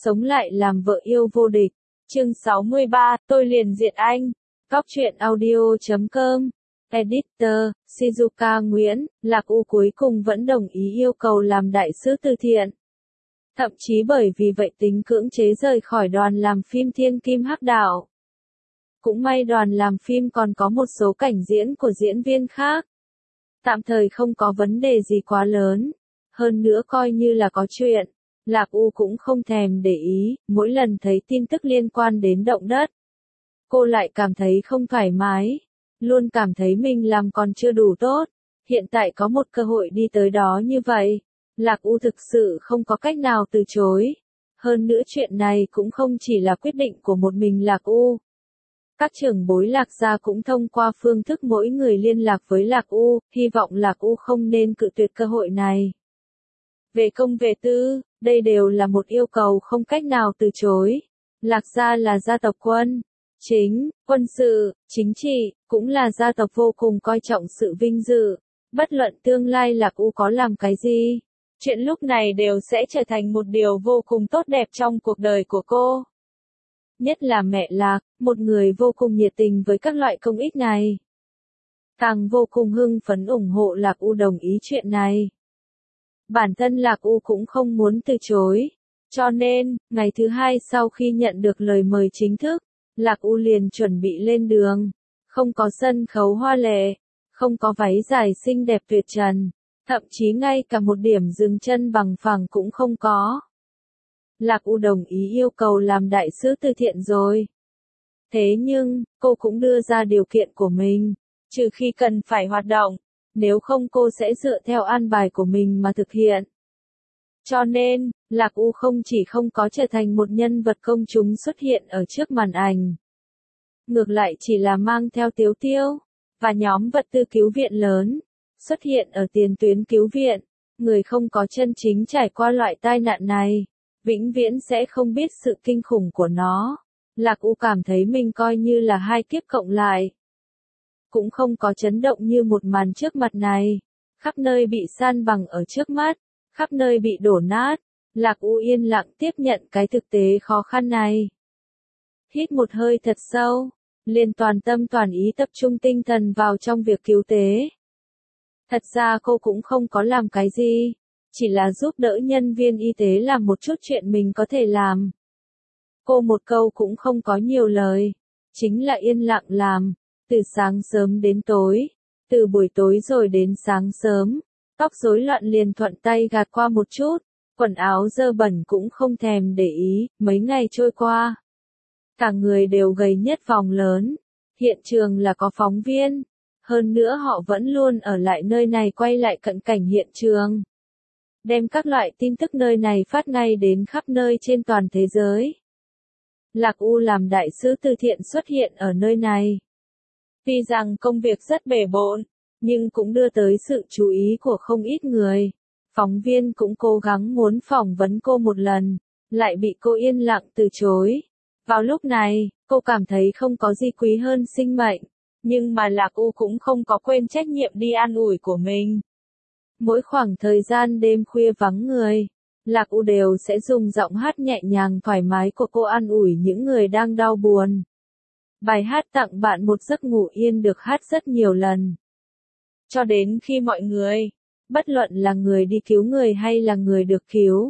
sống lại làm vợ yêu vô địch. Chương 63, tôi liền diệt anh. Góc truyện audio.com. Editor, Shizuka Nguyễn, Lạc U cuối cùng vẫn đồng ý yêu cầu làm đại sứ từ thiện. Thậm chí bởi vì vậy tính cưỡng chế rời khỏi đoàn làm phim Thiên Kim Hắc Đạo. Cũng may đoàn làm phim còn có một số cảnh diễn của diễn viên khác. Tạm thời không có vấn đề gì quá lớn. Hơn nữa coi như là có chuyện. Lạc U cũng không thèm để ý, mỗi lần thấy tin tức liên quan đến động đất. Cô lại cảm thấy không thoải mái. Luôn cảm thấy mình làm còn chưa đủ tốt. Hiện tại có một cơ hội đi tới đó như vậy. Lạc U thực sự không có cách nào từ chối. Hơn nữa chuyện này cũng không chỉ là quyết định của một mình Lạc U. Các trưởng bối Lạc gia cũng thông qua phương thức mỗi người liên lạc với Lạc U, hy vọng Lạc U không nên cự tuyệt cơ hội này. Về công về tư, đây đều là một yêu cầu không cách nào từ chối. Lạc gia là gia tộc quân chính, quân sự, chính trị, cũng là gia tộc vô cùng coi trọng sự vinh dự. Bất luận tương lai Lạc U có làm cái gì, chuyện lúc này đều sẽ trở thành một điều vô cùng tốt đẹp trong cuộc đời của cô. Nhất là mẹ Lạc, một người vô cùng nhiệt tình với các loại công ích này. Càng vô cùng hưng phấn ủng hộ Lạc U đồng ý chuyện này. Bản thân Lạc U cũng không muốn từ chối. Cho nên, ngày thứ hai sau khi nhận được lời mời chính thức, Lạc U liền chuẩn bị lên đường. Không có sân khấu hoa lệ, không có váy dài xinh đẹp tuyệt trần, thậm chí ngay cả một điểm dừng chân bằng phẳng cũng không có. Lạc U đồng ý yêu cầu làm đại sứ từ thiện rồi. Thế nhưng, cô cũng đưa ra điều kiện của mình, trừ khi cần phải hoạt động, nếu không cô sẽ dựa theo an bài của mình mà thực hiện. Cho nên, Lạc U không chỉ không có trở thành một nhân vật công chúng xuất hiện ở trước màn ảnh. Ngược lại chỉ là mang theo Tiếu Tiêu, và nhóm vật tư cứu viện lớn, xuất hiện ở tiền tuyến cứu viện. Người không có chân chính trải qua loại tai nạn này, vĩnh viễn sẽ không biết sự kinh khủng của nó. Lạc U cảm thấy mình coi như là hai kiếp cộng lại. Cũng không có chấn động như một màn trước mặt này. Khắp nơi bị san bằng ở trước mắt, khắp nơi bị đổ nát. Lạc U yên lặng tiếp nhận cái thực tế khó khăn này. Hít một hơi thật sâu, liền toàn tâm toàn ý tập trung tinh thần vào trong việc cứu tế. Thật ra cô cũng không có làm cái gì, chỉ là giúp đỡ nhân viên y tế làm một chút chuyện mình có thể làm. Cô một câu cũng không có nhiều lời, chính là yên lặng làm, từ sáng sớm đến tối, từ buổi tối rồi đến sáng sớm, tóc rối loạn liền thuận tay gạt qua một chút, quần áo dơ bẩn cũng không thèm để ý, mấy ngày trôi qua. Cả người đều gầy nhất vòng lớn, hiện trường là có phóng viên, hơn nữa họ vẫn luôn ở lại nơi này quay lại cận cảnh hiện trường. Đem các loại tin tức nơi này phát ngay đến khắp nơi trên toàn thế giới. Lạc U làm đại sứ từ thiện xuất hiện ở nơi này. Tuy rằng công việc rất bề bộn, nhưng cũng đưa tới sự chú ý của không ít người. Phóng viên cũng cố gắng muốn phỏng vấn cô một lần, lại bị cô yên lặng từ chối. Vào lúc này, cô cảm thấy không có gì quý hơn sinh mệnh, nhưng mà Lạc U cũng không có quên trách nhiệm đi an ủi của mình. Mỗi khoảng thời gian đêm khuya vắng người, Lạc U đều sẽ dùng giọng hát nhẹ nhàng thoải mái của cô an ủi những người đang đau buồn. Bài hát tặng bạn một giấc ngủ yên được hát rất nhiều lần. Cho đến khi mọi người, bất luận là người đi cứu người hay là người được cứu,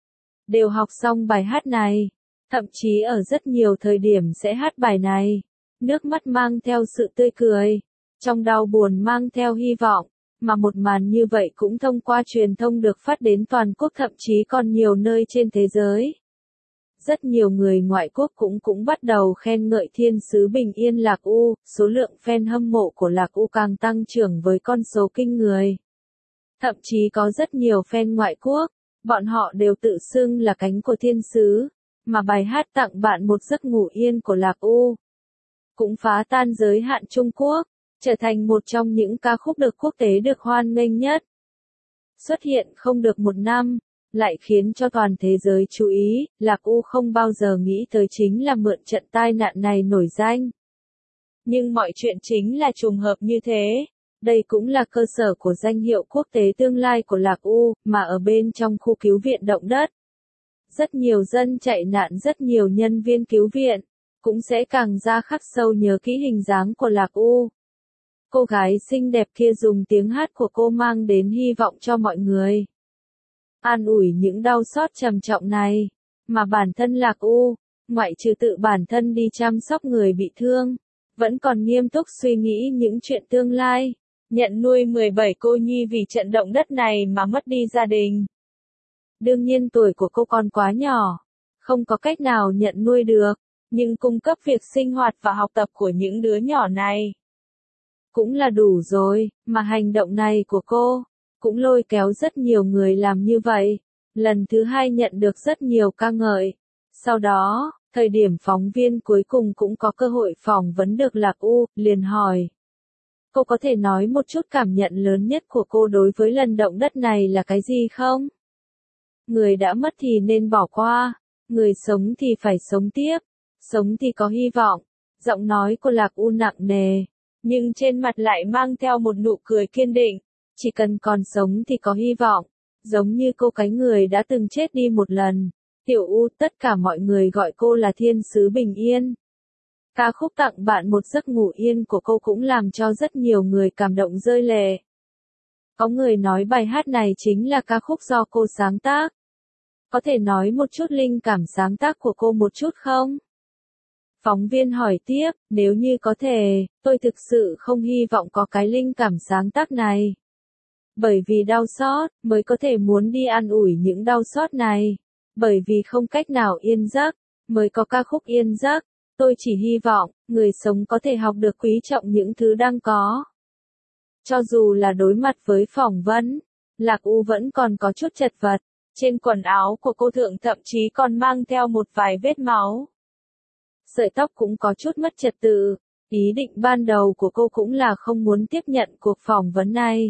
đều học xong bài hát này, thậm chí ở rất nhiều thời điểm sẽ hát bài này. Nước mắt mang theo sự tươi cười, trong đau buồn mang theo hy vọng, mà một màn như vậy cũng thông qua truyền thông được phát đến toàn quốc thậm chí còn nhiều nơi trên thế giới. Rất nhiều người ngoại quốc cũng bắt đầu khen ngợi thiên sứ bình yên Lạc U, số lượng fan hâm mộ của Lạc U càng tăng trưởng với con số kinh người. Thậm chí có rất nhiều fan ngoại quốc, bọn họ đều tự xưng là cánh của thiên sứ, mà bài hát tặng bạn một giấc ngủ yên của Lạc U cũng phá tan giới hạn Trung Quốc, trở thành một trong những ca khúc được quốc tế được hoan nghênh nhất. Xuất hiện không được một năm, lại khiến cho toàn thế giới chú ý, Lạc U không bao giờ nghĩ tới chính là mượn trận tai nạn này nổi danh. Nhưng mọi chuyện chính là trùng hợp như thế. Đây cũng là cơ sở của danh hiệu quốc tế tương lai của Lạc U, mà ở bên trong khu cứu viện động đất. rất nhiều dân chạy nạn, rất nhiều nhân viên cứu viện, cũng sẽ càng ra khắc sâu nhớ kỹ hình dáng của Lạc U. Cô gái xinh đẹp kia dùng tiếng hát của cô mang đến hy vọng cho mọi người. An ủi những đau xót trầm trọng này, mà bản thân Lạc U, ngoại trừ tự bản thân đi chăm sóc người bị thương, vẫn còn nghiêm túc suy nghĩ những chuyện tương lai, nhận nuôi 17 cô nhi vì trận động đất này mà mất đi gia đình. Đương nhiên tuổi của cô còn quá nhỏ, không có cách nào nhận nuôi được, nhưng cung cấp việc sinh hoạt và học tập của những đứa nhỏ này cũng là đủ rồi, mà hành động này của cô cũng lôi kéo rất nhiều người làm như vậy. Lần thứ hai nhận được rất nhiều ca ngợi. Sau đó, thời điểm phóng viên cuối cùng cũng có cơ hội phỏng vấn được Lạc U, liền hỏi. Cô có thể nói một chút cảm nhận lớn nhất của cô đối với lần động đất này là cái gì không? Người đã mất thì nên bỏ qua, người sống thì phải sống tiếp, sống thì có hy vọng. Giọng nói của Lạc U nặng nề, nhưng trên mặt lại mang theo một nụ cười kiên định. Chỉ cần còn sống thì có hy vọng, giống như cô cái người đã từng chết đi một lần. Tiểu U, tất cả mọi người gọi cô là thiên sứ bình yên. Ca khúc Tặng bạn một giấc ngủ yên của cô cũng làm cho rất nhiều người cảm động rơi lệ. Có người nói bài hát này chính là ca khúc do cô sáng tác. Có thể nói một chút linh cảm sáng tác của cô một chút không? Phóng viên hỏi tiếp, nếu như có thể, tôi thực sự không hy vọng có cái linh cảm sáng tác này. Bởi vì đau xót, mới có thể muốn đi an ủi những đau xót này. Bởi vì không cách nào yên giấc, mới có ca khúc yên giấc. Tôi chỉ hy vọng, người sống có thể học được quý trọng những thứ đang có. Cho dù là đối mặt với phỏng vấn, Lạc U vẫn còn có chút chật vật. Trên quần áo của cô thượng thậm chí còn mang theo một vài vết máu. Sợi tóc cũng có chút mất trật tự. Ý định ban đầu của cô cũng là không muốn tiếp nhận cuộc phỏng vấn này.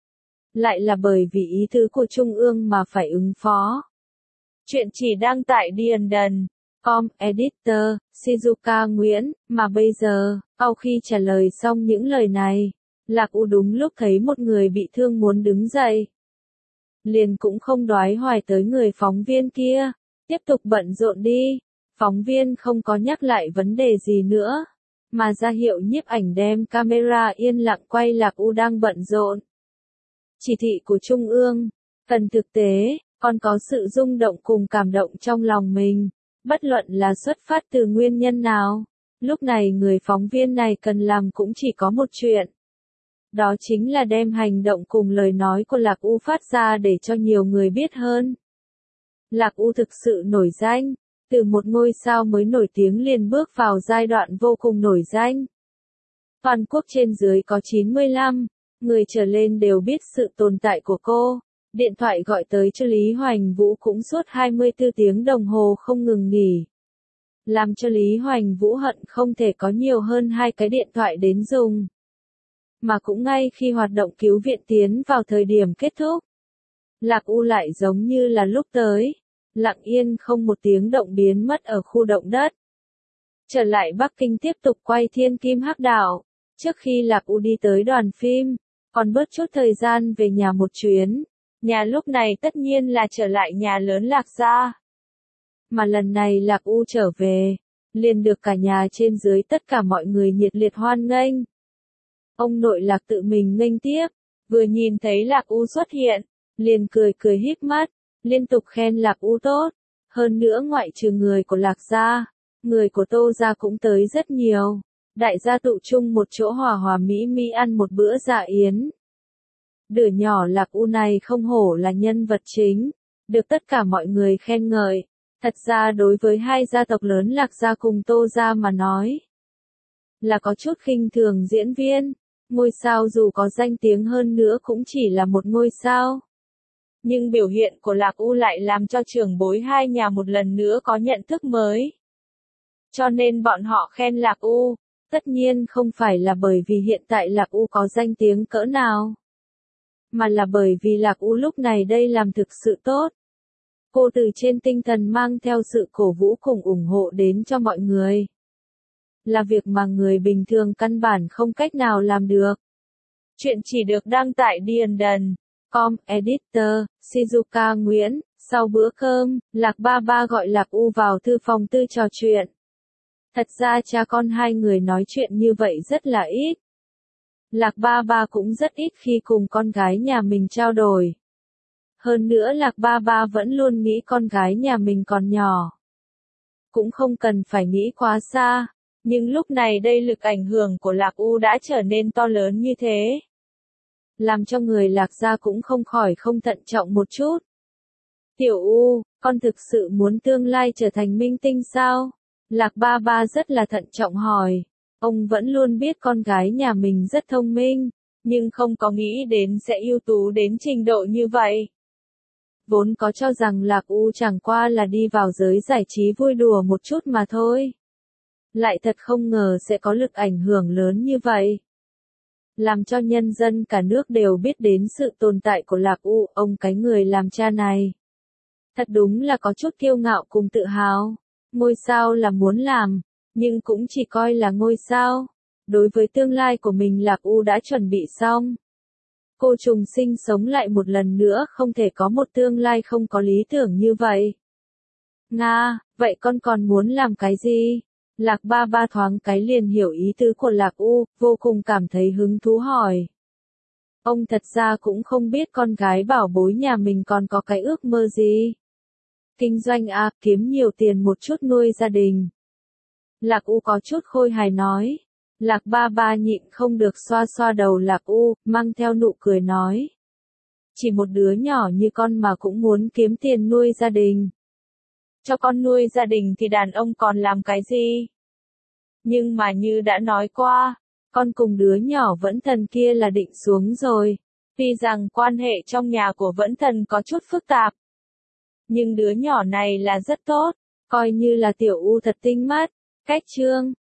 Lại là bởi vì ý tứ của Trung ương mà phải ứng phó. Chuyện chỉ đăng tại Dienden.com, Editor, Shizuka Nguyễn, mà bây giờ, sau khi trả lời xong những lời này, Lạc U đúng lúc thấy một người bị thương muốn đứng dậy. Liền cũng không đoái hoài tới người phóng viên kia, tiếp tục bận rộn đi. Phóng viên không có nhắc lại vấn đề gì nữa, mà ra hiệu nhiếp ảnh đem camera yên lặng quay Lạc U đang bận rộn. Chỉ thị của Trung ương, cần thực tế, còn có sự rung động cùng cảm động trong lòng mình, bất luận là xuất phát từ nguyên nhân nào. Lúc này người phóng viên này cần làm cũng chỉ có một chuyện. Đó chính là đem hành động cùng lời nói của Lạc U phát ra để cho nhiều người biết hơn. Lạc U thực sự nổi danh, từ một ngôi sao mới nổi tiếng liền bước vào giai đoạn vô cùng nổi danh. Toàn quốc trên dưới có 95 người trở lên đều biết sự tồn tại của cô. Điện thoại gọi tới cho Lý Hoành Vũ cũng suốt 24 tiếng đồng hồ không ngừng nghỉ. Làm cho Lý Hoành Vũ hận không thể có nhiều hơn 2 cái điện thoại đến dùng. Mà cũng ngay khi hoạt động cứu viện tiến vào thời điểm kết thúc, Lạc U lại giống như là lúc tới, lặng yên không một tiếng động biến mất ở khu động đất. Trở lại Bắc Kinh tiếp tục quay Thiên Kim Hắc Đạo. Trước khi Lạc U đi tới đoàn phim, còn bớt chút thời gian về nhà một chuyến. Nhà lúc này tất nhiên là trở lại nhà lớn Lạc gia. Mà lần này Lạc U trở về, liền được cả nhà trên dưới tất cả mọi người nhiệt liệt hoan nghênh. Ông nội Lạc tự mình nghênh tiếp, vừa nhìn thấy Lạc U xuất hiện, liền cười cười híp mắt, liên tục khen Lạc U tốt. Hơn nữa ngoại trừ người của Lạc gia, người của Tô gia cũng tới rất nhiều. Đại gia tụ chung một chỗ hòa hòa mỹ mỹ ăn một bữa dạ yến. Đứa nhỏ Lạc U này không hổ là nhân vật chính, được tất cả mọi người khen ngợi. Thật ra đối với hai gia tộc lớn Lạc gia cùng Tô gia mà nói, là có chút khinh thường diễn viên. Ngôi sao dù có danh tiếng hơn nữa cũng chỉ là một ngôi sao. Nhưng biểu hiện của Lạc U lại làm cho trưởng bối hai nhà một lần nữa có nhận thức mới. Cho nên bọn họ khen Lạc U, tất nhiên không phải là bởi vì hiện tại Lạc U có danh tiếng cỡ nào, mà là bởi vì Lạc U lúc này đây làm thực sự tốt. Cô từ trên tinh thần mang theo sự cổ vũ cùng ủng hộ đến cho mọi người. Là việc mà người bình thường căn bản không cách nào làm được. Chuyện chỉ được đăng tại Dienden.com, Editor, Shizuka Nguyễn, Sau bữa cơm, Lạc Ba Ba gọi Lạc U vào thư phòng tư trò chuyện. Thật ra cha con hai người nói chuyện như vậy rất là ít. Lạc Ba Ba cũng rất ít khi cùng con gái nhà mình trao đổi. Hơn nữa Lạc Ba Ba vẫn luôn nghĩ con gái nhà mình còn nhỏ. Cũng không cần phải nghĩ quá xa, nhưng lúc này đây lực ảnh hưởng của Lạc U đã trở nên to lớn như thế. Làm cho người Lạc gia cũng không khỏi không thận trọng một chút. Tiểu U, con thực sự muốn tương lai trở thành minh tinh sao? Lạc Ba Ba rất là thận trọng hỏi. Ông vẫn luôn biết con gái nhà mình rất thông minh, nhưng không có nghĩ đến sẽ ưu tú đến trình độ như vậy. Vốn có cho rằng Lạc U chẳng qua là đi vào giới giải trí vui đùa một chút mà thôi. Lại thật không ngờ sẽ có lực ảnh hưởng lớn như vậy. Làm cho nhân dân cả nước đều biết đến sự tồn tại của Lạc U, ông cái người làm cha này. Thật đúng là có chút kiêu ngạo cùng tự hào. Ngôi sao là muốn làm, nhưng cũng chỉ coi là ngôi sao. Đối với tương lai của mình Lạc U đã chuẩn bị xong. Cô trùng sinh sống lại một lần nữa không thể có một tương lai không có lý tưởng như vậy. Nga, vậy con còn muốn làm cái gì? Lạc Ba Ba thoáng cái liền hiểu ý tứ của Lạc U, vô cùng cảm thấy hứng thú hỏi. Ông thật ra cũng không biết con gái bảo bối nhà mình còn có cái ước mơ gì. Kinh doanh à, kiếm nhiều tiền một chút nuôi gia đình. Lạc U có chút khôi hài nói. Lạc Ba Ba nhịn không được xoa xoa đầu Lạc U, mang theo nụ cười nói. Chỉ một đứa nhỏ như con mà cũng muốn kiếm tiền nuôi gia đình. Cho con nuôi gia đình thì đàn ông còn làm cái gì? Nhưng mà như đã nói qua, con cùng đứa nhỏ Vẫn Thần kia là định xuống rồi. Tuy rằng quan hệ trong nhà của Vẫn Thần có chút phức tạp. Nhưng đứa nhỏ này là rất tốt, coi như là Tiểu U thật tinh mắt. Cách chương